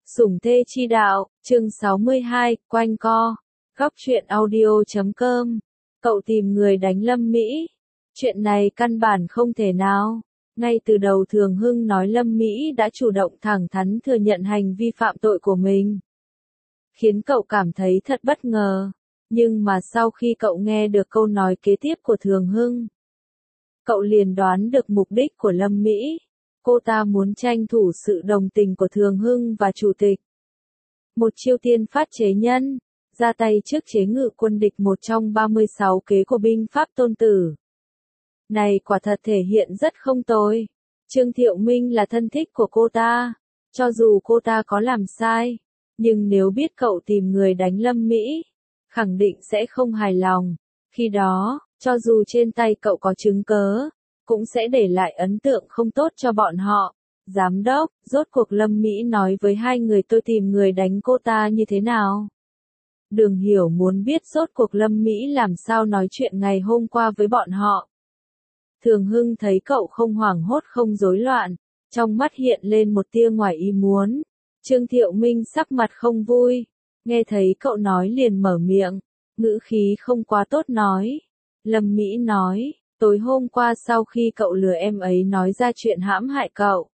Sủng thê chi đạo, chương 62, quanh co. Góc truyện audio.com. Cậu tìm người đánh Lâm Mỹ. Chuyện này căn bản không thể nào. Ngay từ đầu Thường Hưng nói Lâm Mỹ đã chủ động thẳng thắn thừa nhận hành vi phạm tội của mình, khiến cậu cảm thấy thật bất ngờ. Nhưng mà sau khi cậu nghe được câu nói kế tiếp của Thường Hưng, cậu liền đoán được mục đích của Lâm Mỹ. Cô ta muốn tranh thủ sự đồng tình của Thường Hưng và Chủ tịch. Một chiêu tiên phát chế nhân, ra tay trước chế ngự quân địch, một trong 36 kế của binh pháp Tôn Tử. Này quả thật thể hiện rất không tồi. Trương Thiệu Minh là thân thích của cô ta. Cho dù cô ta có làm sai, nhưng nếu biết cậu tìm người đánh Lâm Mỹ, khẳng định sẽ không hài lòng. Khi đó, cho dù trên tay cậu có chứng cớ, cũng sẽ để lại ấn tượng không tốt cho bọn họ. Giám đốc, rốt cuộc Lâm Mỹ nói với hai người tôi tìm người đánh cô ta như thế nào? Đường Hiểu muốn biết rốt cuộc Lâm Mỹ làm sao nói chuyện ngày hôm qua với bọn họ. Thường Hưng thấy cậu không hoảng hốt không rối loạn, trong mắt hiện lên một tia ngoài ý muốn. Trương Thiệu Minh sắc mặt không vui, nghe thấy cậu nói liền mở miệng, ngữ khí không quá tốt nói. Lâm Mỹ nói, tối hôm qua sau khi cậu lừa em ấy nói ra chuyện hãm hại cậu.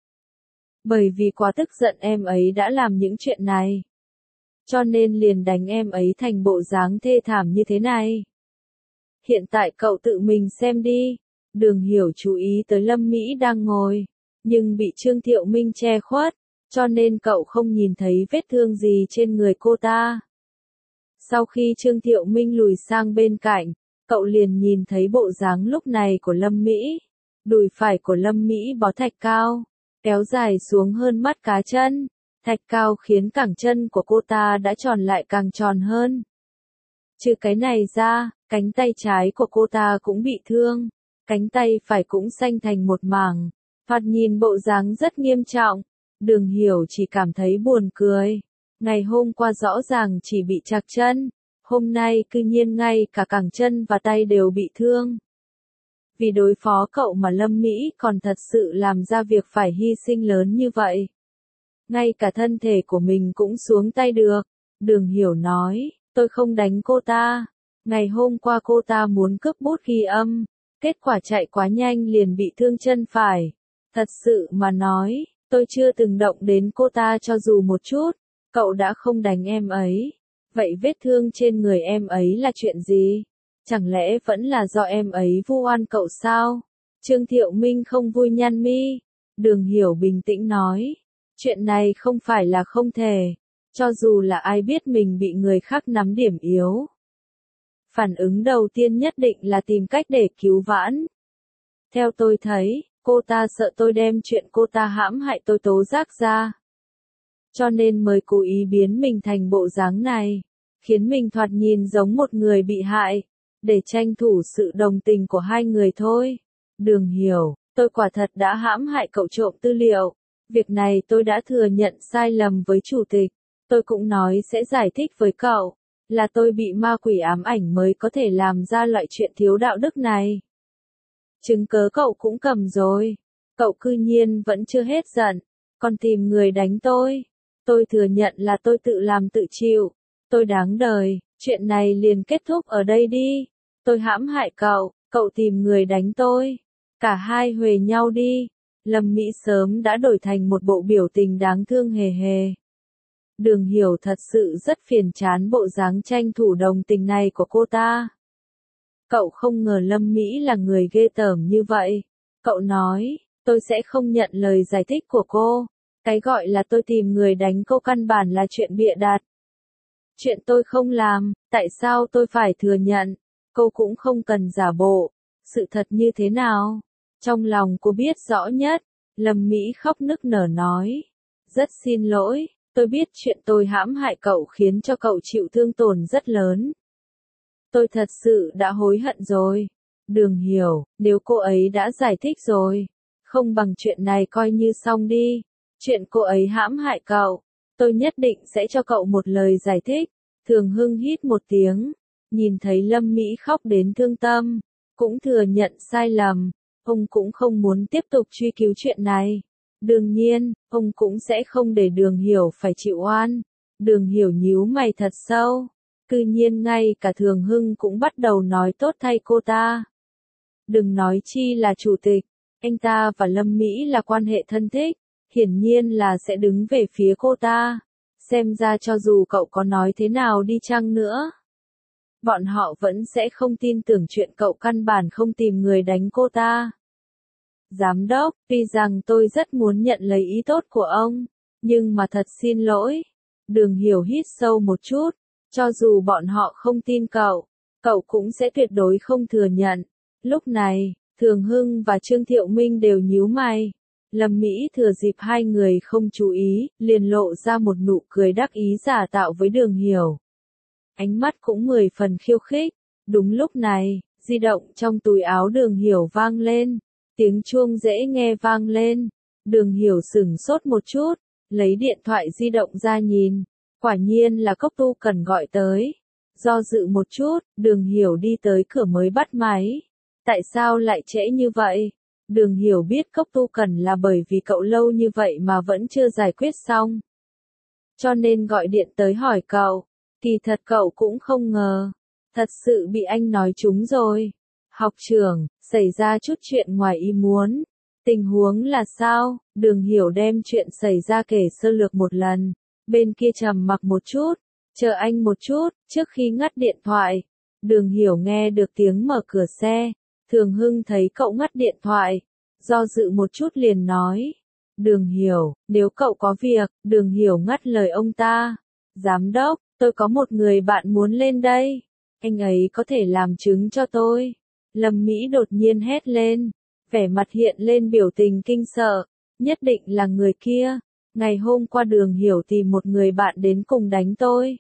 Bởi vì quá tức giận em ấy đã làm những chuyện này, cho nên liền đánh em ấy thành bộ dáng thê thảm như thế này. Hiện tại cậu tự mình xem đi. Đường Hiểu chú ý tới Lâm Mỹ đang ngồi, nhưng bị Trương Thiệu Minh che khuất, cho nên cậu không nhìn thấy vết thương gì trên người cô ta. Sau khi Trương Thiệu Minh lùi sang bên cạnh, cậu liền nhìn thấy bộ dáng lúc này của Lâm Mỹ. Đùi phải của Lâm Mỹ bó thạch cao, kéo dài xuống hơn mắt cá chân. Thạch cao khiến cẳng chân của cô ta đã tròn lại càng tròn hơn. Trừ cái này ra, cánh tay trái của cô ta cũng bị thương. Cánh tay phải cũng xanh thành một mảng. Thoạt nhìn bộ dáng rất nghiêm trọng. Đường Hiểu chỉ cảm thấy buồn cười. Ngày hôm qua rõ ràng chỉ bị trạc chân, hôm nay cư nhiên ngay cả cẳng chân và tay đều bị thương. Vì đối phó cậu mà Lâm Mỹ còn thật sự làm ra việc phải hy sinh lớn như vậy. Ngay cả thân thể của mình cũng xuống tay được. Đường Hiểu nói, tôi không đánh cô ta. Ngày hôm qua cô ta muốn cướp bút ghi âm, kết quả chạy quá nhanh liền bị thương chân phải. Thật sự mà nói, tôi chưa từng động đến cô ta cho dù một chút. Cậu đã không đánh em ấy. Vậy vết thương trên người em ấy là chuyện gì? Chẳng lẽ vẫn là do em ấy vu oan cậu sao? Trương Thiệu Minh không vui nhăn mi. Đường Hiểu bình tĩnh nói, chuyện này không phải là không thể. Cho dù là ai biết mình bị người khác nắm điểm yếu, phản ứng đầu tiên nhất định là tìm cách để cứu vãn. Theo tôi thấy, cô ta sợ tôi đem chuyện cô ta hãm hại tôi tố giác ra, cho nên mới cố ý biến mình thành bộ dáng này, khiến mình thoạt nhìn giống một người bị hại, để tranh thủ sự đồng tình của hai người thôi. Đường Hiểu, tôi quả thật đã hãm hại cậu trộm tư liệu. Việc này tôi đã thừa nhận sai lầm với Chủ tịch. Tôi cũng nói sẽ giải thích với cậu, là tôi bị ma quỷ ám ảnh mới có thể làm ra loại chuyện thiếu đạo đức này. Chứng cớ cậu cũng cầm rồi. Cậu cư nhiên vẫn chưa hết giận, còn tìm người đánh tôi. Tôi thừa nhận là tôi tự làm tự chịu. Tôi đáng đời, chuyện này liền kết thúc ở đây đi. Tôi hãm hại cậu, cậu tìm người đánh tôi. Cả hai huề nhau đi. Lâm Mỹ sớm đã đổi thành một bộ biểu tình đáng thương hề hề. Đường Hiểu thật sự rất phiền chán bộ dáng tranh thủ đồng tình này của cô ta. Cậu không ngờ Lâm Mỹ là người ghê tởm như vậy. Cậu nói, tôi sẽ không nhận lời giải thích của cô. Cái gọi là tôi tìm người đánh cô căn bản là chuyện bịa đặt. Chuyện tôi không làm, tại sao tôi phải thừa nhận? Cô cũng không cần giả bộ. Sự thật như thế nào? Trong lòng cô biết rõ nhất. Lâm Mỹ khóc nức nở nói, rất xin lỗi. Tôi biết chuyện tôi hãm hại cậu khiến cho cậu chịu thương tổn rất lớn. Tôi thật sự đã hối hận rồi. Đường Hiểu, nếu cô ấy đã giải thích rồi, không bằng chuyện này coi như xong đi. Chuyện cô ấy hãm hại cậu, tôi nhất định sẽ cho cậu một lời giải thích. Thường Hưng hít một tiếng, nhìn thấy Lâm Mỹ khóc đến thương tâm, cũng thừa nhận sai lầm. Ông cũng không muốn tiếp tục truy cứu chuyện này. Đương nhiên, ông cũng sẽ không để Đường Hiểu phải chịu oan. Đường Hiểu nhíu mày thật sâu. Cư nhiên ngay cả Thường Hưng cũng bắt đầu nói tốt thay cô ta. Đừng nói chi là chủ tịch, anh ta và Lâm Mỹ là quan hệ thân thích, hiển nhiên là sẽ đứng về phía cô ta. Xem ra cho dù cậu có nói thế nào đi chăng nữa, bọn họ vẫn sẽ không tin tưởng chuyện cậu căn bản không tìm người đánh cô ta. Giám đốc, tuy rằng tôi rất muốn nhận lấy ý tốt của ông, nhưng mà thật xin lỗi. Đường Hiểu hít sâu một chút, cho dù bọn họ không tin cậu cũng sẽ tuyệt đối không thừa nhận. Lúc này, Thường Hưng và Trương Thiệu Minh đều nhíu mày. Lâm Mỹ thừa dịp hai người không chú ý, liền lộ ra một nụ cười đắc ý giả tạo với Đường Hiểu. Ánh mắt cũng 10 phần khiêu khích. Đúng lúc này, di động trong túi áo Đường Hiểu vang lên. Tiếng chuông dễ nghe vang lên. Đường Hiểu sửng sốt một chút, lấy điện thoại di động ra nhìn. Quả nhiên là Cốc Tu Cần gọi tới. Do dự một chút, Đường Hiểu đi tới cửa mới bắt máy. Tại sao lại trễ như vậy? Đường Hiểu biết Cốc Tu Cần là bởi vì cậu lâu như vậy mà vẫn chưa giải quyết xong. Cho nên gọi điện tới hỏi cậu. Kỳ thật cậu cũng không ngờ. Thật sự bị anh nói trúng rồi. Học trưởng, xảy ra chút chuyện ngoài ý muốn. Tình huống là sao? Đường Hiểu đem chuyện xảy ra kể sơ lược một lần. Bên kia trầm mặc một chút. Chờ anh một chút, trước khi ngắt điện thoại. Đường Hiểu nghe được tiếng mở cửa xe. Thường Hưng thấy cậu ngắt điện thoại. Do dự một chút liền nói. Đường Hiểu, nếu cậu có việc, Đường Hiểu ngắt lời ông ta. Giám đốc, tôi có một người bạn muốn lên đây. Anh ấy có thể làm chứng cho tôi. Lâm Mỹ đột nhiên hét lên. Vẻ mặt hiện lên biểu tình kinh sợ. Nhất định là người kia. Ngày hôm qua Đường Hiểu tìm một người bạn đến cùng đánh tôi.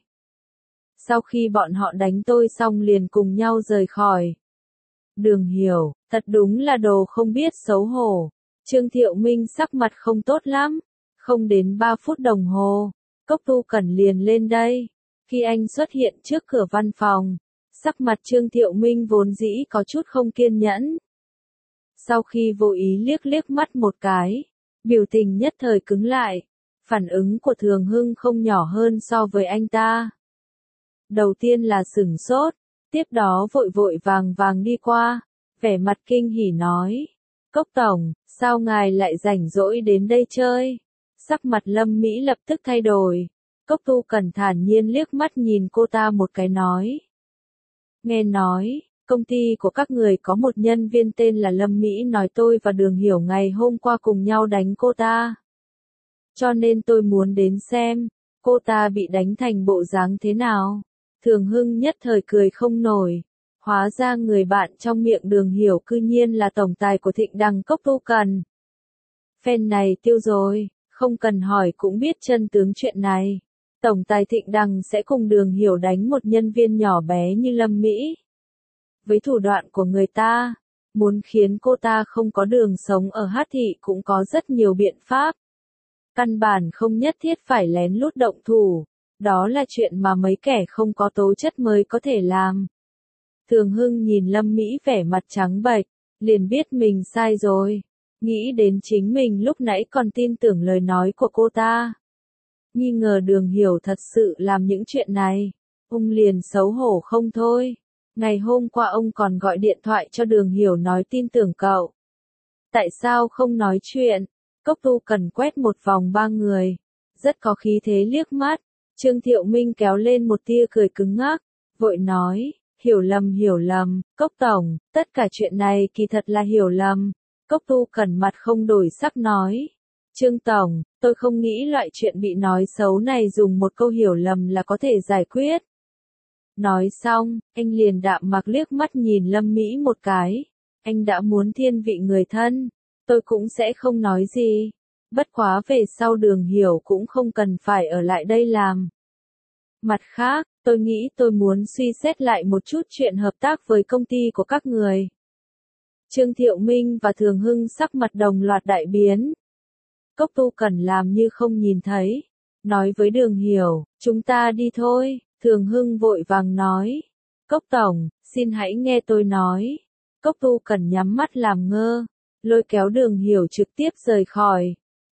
Sau khi bọn họ đánh tôi xong liền cùng nhau rời khỏi. Đường Hiểu, thật đúng là đồ không biết xấu hổ. Trương Thiệu Minh sắc mặt không tốt lắm. Không đến 3 phút đồng hồ, Cốc Tu Cần liền lên đây. Khi anh xuất hiện trước cửa văn phòng, sắc mặt Trương Thiệu Minh vốn dĩ có chút không kiên nhẫn. Sau khi vô ý liếc mắt một cái, biểu tình nhất thời cứng lại. Phản ứng của Thường Hưng không nhỏ hơn so với anh ta. Đầu tiên là sửng sốt, tiếp đó vội vàng đi qua, vẻ mặt kinh hỉ nói. Cốc tổng, sao ngài lại rảnh rỗi đến đây chơi? Sắc mặt Lâm Mỹ lập tức thay đổi. Cốc Tu Cần thản nhiên liếc mắt nhìn cô ta một cái nói. Nghe nói, công ty của các người có một nhân viên tên là Lâm Mỹ nói tôi và Đường Hiểu ngày hôm qua cùng nhau đánh cô ta. Cho nên tôi muốn đến xem, cô ta bị đánh thành bộ dáng thế nào. Thường Hưng nhất thời cười không nổi. Hóa ra người bạn trong miệng Đường Hiểu cư nhiên là tổng tài của Thịnh Đằng Cốc Tu Cần. Phen này tiêu rồi, không cần hỏi cũng biết chân tướng chuyện này. Tổng tài Thịnh Đằng sẽ cùng Đường Hiểu đánh một nhân viên nhỏ bé như Lâm Mỹ. Với thủ đoạn của người ta, muốn khiến cô ta không có đường sống ở Hát Thị cũng có rất nhiều biện pháp. Căn bản không nhất thiết phải lén lút động thủ. Đó là chuyện mà mấy kẻ không có tố chất mới có thể làm. Thường Hưng nhìn Lâm Mỹ vẻ mặt trắng bệch, liền biết mình sai rồi. Nghĩ đến chính mình lúc nãy còn tin tưởng lời nói của cô ta. Nghi ngờ Đường Hiểu thật sự làm những chuyện này. Ông liền xấu hổ không thôi. Ngày hôm qua ông còn gọi điện thoại cho Đường Hiểu nói tin tưởng cậu. Tại sao không nói chuyện? Cốc Tu Cần quét một vòng 3 người. Rất có khí thế liếc mắt. Trương Thiệu Minh kéo lên một tia cười cứng ngắc. Vội nói. Hiểu lầm, Cốc tổng, tất cả chuyện này kỳ thật là hiểu lầm. Cốc Tu Cần mặt không đổi sắc nói. Trương tổng, tôi không nghĩ loại chuyện bị nói xấu này dùng một câu hiểu lầm là có thể giải quyết. Nói xong, anh liền đạm mặc liếc mắt nhìn Lâm Mỹ một cái. Anh đã muốn thiên vị người thân, tôi cũng sẽ không nói gì. Bất quá về sau Đường Hiểu cũng không cần phải ở lại đây làm. Mặt khác, tôi nghĩ tôi muốn suy xét lại một chút chuyện hợp tác với công ty của các người. Trương Thiệu Minh và Thường Hưng sắc mặt đồng loạt đại biến. Cốc Tu Cần làm như không nhìn thấy. Nói với Đường Hiểu, chúng ta đi thôi. Thường Hưng vội vàng nói. Cốc tổng, xin hãy nghe tôi nói. Cốc Tu Cần nhắm mắt làm ngơ. Lôi kéo Đường Hiểu trực tiếp rời khỏi.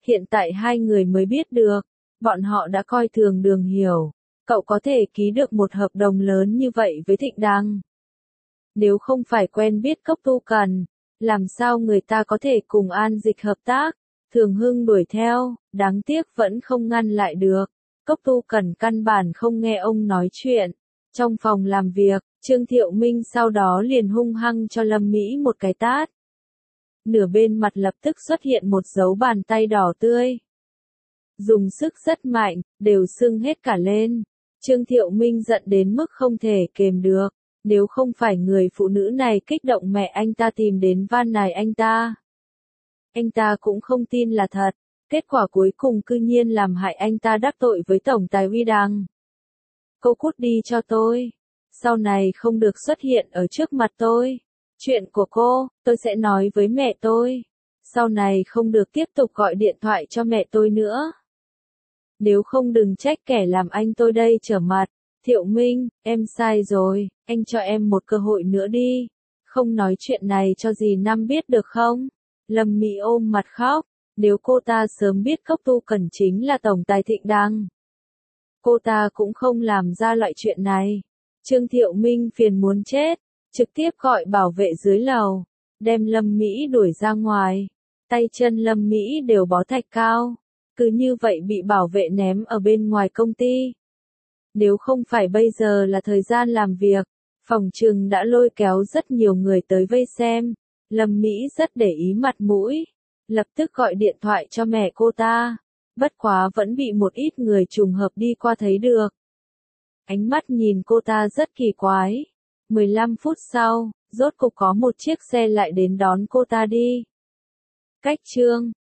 Hiện tại hai người mới biết được, bọn họ đã coi thường Đường Hiểu. Cậu có thể ký được một hợp đồng lớn như vậy với Thịnh Đăng. Nếu không phải quen biết Cốc Tu Cần, làm sao người ta có thể cùng An Dịch hợp tác? Thường Hưng đuổi theo, đáng tiếc vẫn không ngăn lại được. Cốc Tu Cần căn bản không nghe ông nói chuyện. Trong phòng làm việc, Trương Thiệu Minh sau đó liền hung hăng cho Lâm Mỹ một cái tát. Nửa bên mặt lập tức xuất hiện một dấu bàn tay đỏ tươi. Dùng sức rất mạnh, đều sưng hết cả lên. Trương Thiệu Minh giận đến mức không thể kềm được. Nếu không phải người phụ nữ này kích động mẹ anh ta tìm đến van nài anh ta cũng không tin là thật. Kết quả cuối cùng cư nhiên làm hại anh ta đắc tội với Tổng Tài Huy Đăng. Cô cút đi cho tôi. Sau này không được xuất hiện ở trước mặt tôi. Chuyện của cô, tôi sẽ nói với mẹ tôi. Sau này không được tiếp tục gọi điện thoại cho mẹ tôi nữa. Nếu không đừng trách kẻ làm anh tôi đây trở mặt. Thiệu Minh, em sai rồi, anh cho em một cơ hội nữa đi. Không nói chuyện này cho dì Năm biết được không? Lâm Mỹ ôm mặt khóc. Nếu cô ta sớm biết Cốc Tu Cần chính là Tổng Tài Thịnh Đăng, cô ta cũng không làm ra loại chuyện này. Trương Thiệu Minh phiền muốn chết, trực tiếp gọi bảo vệ dưới lầu, đem Lâm Mỹ đuổi ra ngoài. Tay chân Lâm Mỹ đều bó thạch cao, cứ như vậy bị bảo vệ ném ở bên ngoài công ty. Nếu không phải bây giờ là thời gian làm việc, phòng trừng đã lôi kéo rất nhiều người tới vây xem. Lâm Mỹ rất để ý mặt mũi, lập tức gọi điện thoại cho mẹ cô ta. Bất quá vẫn bị một ít người trùng hợp đi qua thấy được. Ánh mắt nhìn cô ta rất kỳ quái. 15 phút sau, rốt cục có một chiếc xe lại đến đón cô ta đi. Cách Trương